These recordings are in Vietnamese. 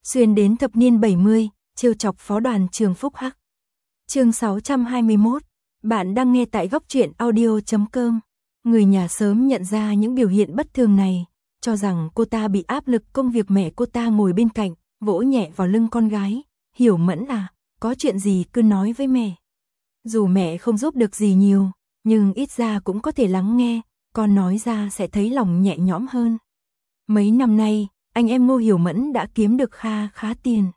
xuyên đến thập niên 70, trêu chọc phó đoàn trường Phúc Hắc. Chương 621, bạn đang nghe tại góc truyện audio.com. Người nhà sớm nhận ra những biểu hiện bất thường này, cho rằng cô ta bị áp lực công việc. Mẹ cô ta ngồi bên cạnh, vỗ nhẹ vào lưng con gái. Hiểu Mẫn à, có chuyện gì cứ nói với mẹ. Dù mẹ không giúp được gì nhiều, nhưng ít ra cũng có thể lắng nghe, con nói ra sẽ thấy lòng nhẹ nhõm hơn. Mấy năm nay, anh em Ngô Hiểu Mẫn đã kiếm được khá tiền.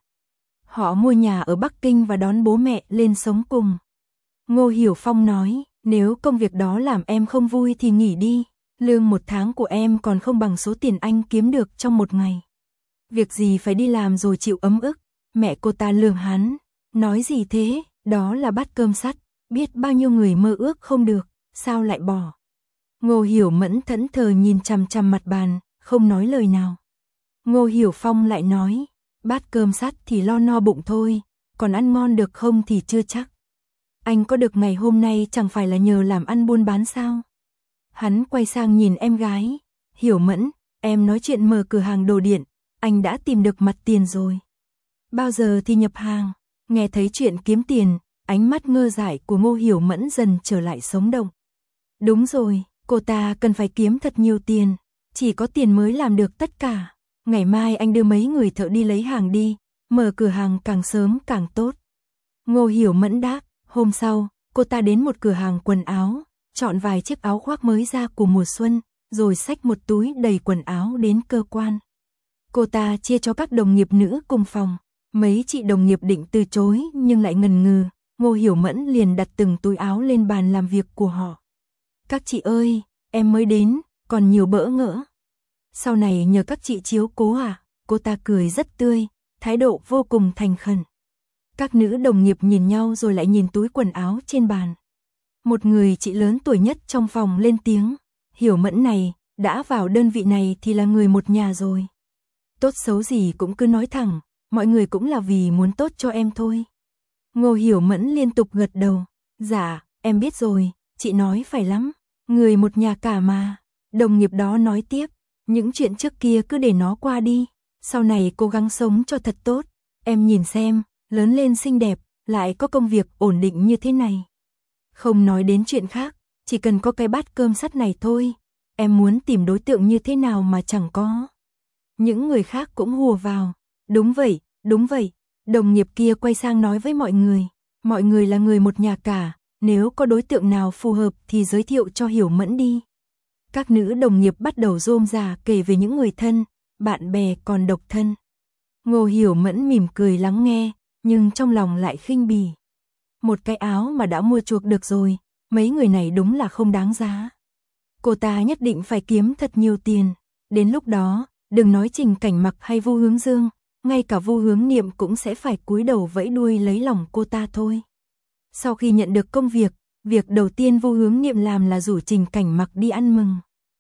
Họ mua nhà ở Bắc Kinh và đón bố mẹ lên sống cùng. Ngô Hiểu Phong nói, nếu công việc đó làm em không vui thì nghỉ đi, lương một tháng của em còn không bằng số tiền anh kiếm được trong một ngày. Việc gì phải đi làm rồi chịu ấm ức. Mẹ cô ta lườm hắn, nói gì thế, đó là bát cơm sắt, biết bao nhiêu người mơ ước không được, sao lại bỏ. Ngô Hiểu Mẫn thẫn thờ nhìn chằm chằm mặt bàn, không nói lời nào. Ngô Hiểu Phong lại nói, bát cơm sắt thì lo no bụng thôi, còn ăn ngon được không thì chưa chắc. Anh có được ngày hôm nay chẳng phải là nhờ làm ăn buôn bán sao? Hắn quay sang nhìn em gái, Hiểu Mẫn, em nói chuyện mở cửa hàng đồ điện, anh đã tìm được mặt tiền rồi. Bao giờ thì nhập hàng? Nghe thấy chuyện kiếm tiền, ánh mắt ngơ dại của Ngô Hiểu Mẫn dần trở lại sống động. Đúng rồi, cô ta cần phải kiếm thật nhiều tiền, chỉ có tiền mới làm được tất cả. Ngày mai anh đưa mấy người thợ đi lấy hàng đi, mở cửa hàng càng sớm càng tốt. Ngô Hiểu Mẫn đáp. Hôm sau, cô ta đến một cửa hàng quần áo, chọn vài chiếc áo khoác mới ra của mùa xuân, rồi xách một túi đầy quần áo đến cơ quan. Cô ta chia cho các đồng nghiệp nữ cùng phòng. Mấy chị đồng nghiệp định từ chối nhưng lại ngần ngừ. Ngô Hiểu Mẫn liền đặt từng túi áo lên bàn làm việc của họ. Các chị ơi, em mới đến, còn nhiều bỡ ngỡ. Sau này nhờ các chị chiếu cố à? Cô ta cười rất tươi, thái độ vô cùng thành khẩn. Các nữ đồng nghiệp nhìn nhau rồi lại nhìn túi quần áo trên bàn. Một người chị lớn tuổi nhất trong phòng lên tiếng, Hiểu Mẫn này, đã vào đơn vị này thì là người một nhà rồi. Tốt xấu gì cũng cứ nói thẳng, mọi người cũng là vì muốn tốt cho em thôi. Ngô Hiểu Mẫn liên tục gật đầu, dạ, em biết rồi, chị nói phải lắm, người một nhà cả mà. Đồng nghiệp đó nói tiếp, những chuyện trước kia cứ để nó qua đi, sau này cố gắng sống cho thật tốt, em nhìn xem. Lớn lên xinh đẹp, lại có công việc ổn định như thế này. Không nói đến chuyện khác, chỉ cần có cái bát cơm sắt này thôi, em muốn tìm đối tượng như thế nào mà chẳng có. Những người khác cũng hùa vào, đúng vậy, đồng nghiệp kia quay sang nói với mọi người là người một nhà cả, nếu có đối tượng nào phù hợp thì giới thiệu cho Hiểu Mẫn đi. Các nữ đồng nghiệp bắt đầu rôm rả kể về những người thân, bạn bè còn độc thân. Ngô Hiểu Mẫn mỉm cười lắng nghe, nhưng trong lòng lại khinh bỉ. Một cái áo mà đã mua chuộc được rồi, mấy người này đúng là không đáng giá. Cô ta nhất định phải kiếm thật nhiều tiền. Đến lúc đó, đừng nói Trình Cảnh Mặc hay Vu Hướng Dương, ngay cả Vu Hướng Niệm cũng sẽ phải cúi đầu vẫy đuôi lấy lòng cô ta thôi. Sau khi nhận được công việc, việc đầu tiên Vu Hướng Niệm làm là rủ Trình Cảnh Mặc đi ăn mừng.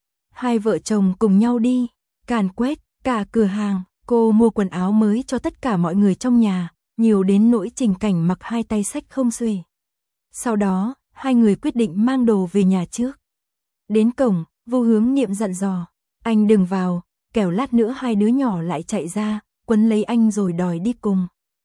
Hai vợ chồng cùng nhau đi, càn quét cả cửa hàng, cô mua quần áo mới cho tất cả mọi người trong nhà. Nhiều đến nỗi Trình Cảnh Mặc hai tay xách không xuể. Sau đó, hai người quyết định mang đồ về nhà trước. Đến cổng, Vu Hướng Niệm dặn dò, anh đừng vào, kẻo lát nữa hai đứa nhỏ lại chạy ra, quấn lấy anh rồi đòi đi cùng.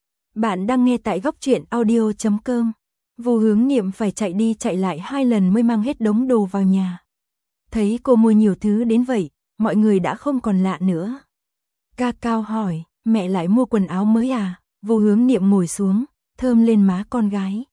Bạn đang nghe tại góc truyện audio.com. Vu Hướng Niệm phải chạy đi chạy lại 2 lần mới mang hết đống đồ vào nhà. Thấy cô mua nhiều thứ đến vậy, mọi người đã không còn lạ nữa. Ca Cao hỏi, mẹ lại mua quần áo mới à? Vu Hướng Niệm ngồi xuống, thơm lên má con gái.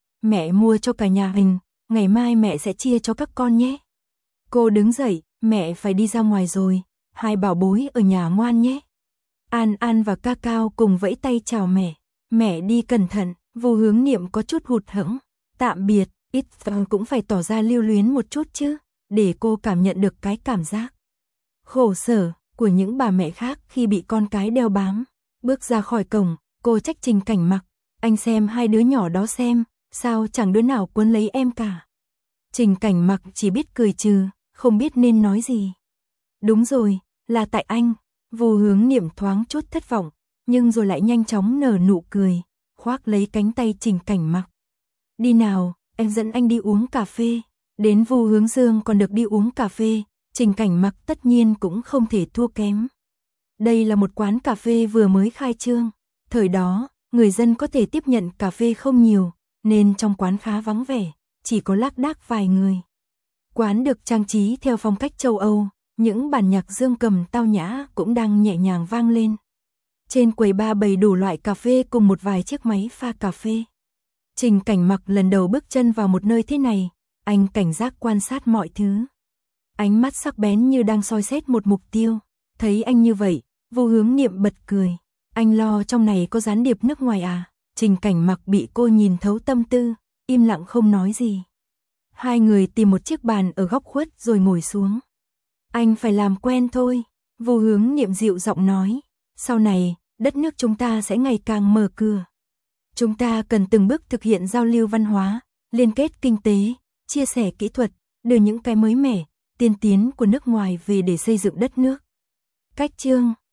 Mẹ mua cho cả nhà mình, ngày mai mẹ sẽ chia cho các con nhé. Cô đứng dậy, mẹ phải đi ra ngoài rồi, hai bảo bối ở nhà ngoan nhé. An An và Ca Cao cùng vẫy tay chào mẹ đi cẩn thận. Vu Hướng Niệm có chút hụt hẫng, tạm biệt, ít cũng phải tỏ ra lưu luyến một chút chứ, để cô cảm nhận được cái cảm giác khổ sở của những bà mẹ khác khi bị con cái đeo bám. Bước ra khỏi cổng, cô trách Trình Cảnh Mặc, anh xem hai đứa nhỏ đó xem, sao chẳng đứa nào quấn lấy em cả. Trình Cảnh Mặc chỉ biết cười trừ, không biết nên nói gì. Đúng rồi, là tại anh. Vu Hướng Niệm thoáng chút thất vọng, nhưng rồi lại nhanh chóng nở nụ cười, khoác lấy cánh tay Trình Cảnh Mặc. Đi nào, em dẫn anh đi uống cà phê. Đến Vu Hướng Dương còn được đi uống cà phê, Trình Cảnh Mặc tất nhiên cũng không thể thua kém. Đây là một quán cà phê vừa mới khai trương. Thời đó, người dân có thể tiếp nhận cà phê không nhiều, nên trong quán khá vắng vẻ, chỉ có lác đác vài người. Quán được trang trí theo phong cách châu Âu, những bản nhạc dương cầm tao nhã cũng đang nhẹ nhàng vang lên. Trên quầy bar bày đủ loại cà phê cùng một vài chiếc máy pha cà phê. Trình Cảnh Mặc lần đầu bước chân vào một nơi thế này, anh cảnh giác quan sát mọi thứ. Ánh mắt sắc bén như đang soi xét một mục tiêu. Thấy anh như vậy, Vô Hướng Niệm bật cười. Anh lo trong này có gián điệp nước ngoài à? Trình Cảnh Mặc bị cô nhìn thấu tâm tư, im lặng không nói gì. Hai người tìm một chiếc bàn ở góc khuất rồi ngồi xuống. Anh phải làm quen thôi, Vô Hướng Niệm dịu giọng nói. Sau này, đất nước chúng ta sẽ ngày càng mở cửa. Chúng ta cần từng bước thực hiện giao lưu văn hóa, liên kết kinh tế, chia sẻ kỹ thuật, đưa những cái mới mẻ, tiên tiến của nước ngoài về để xây dựng đất nước. Cách chương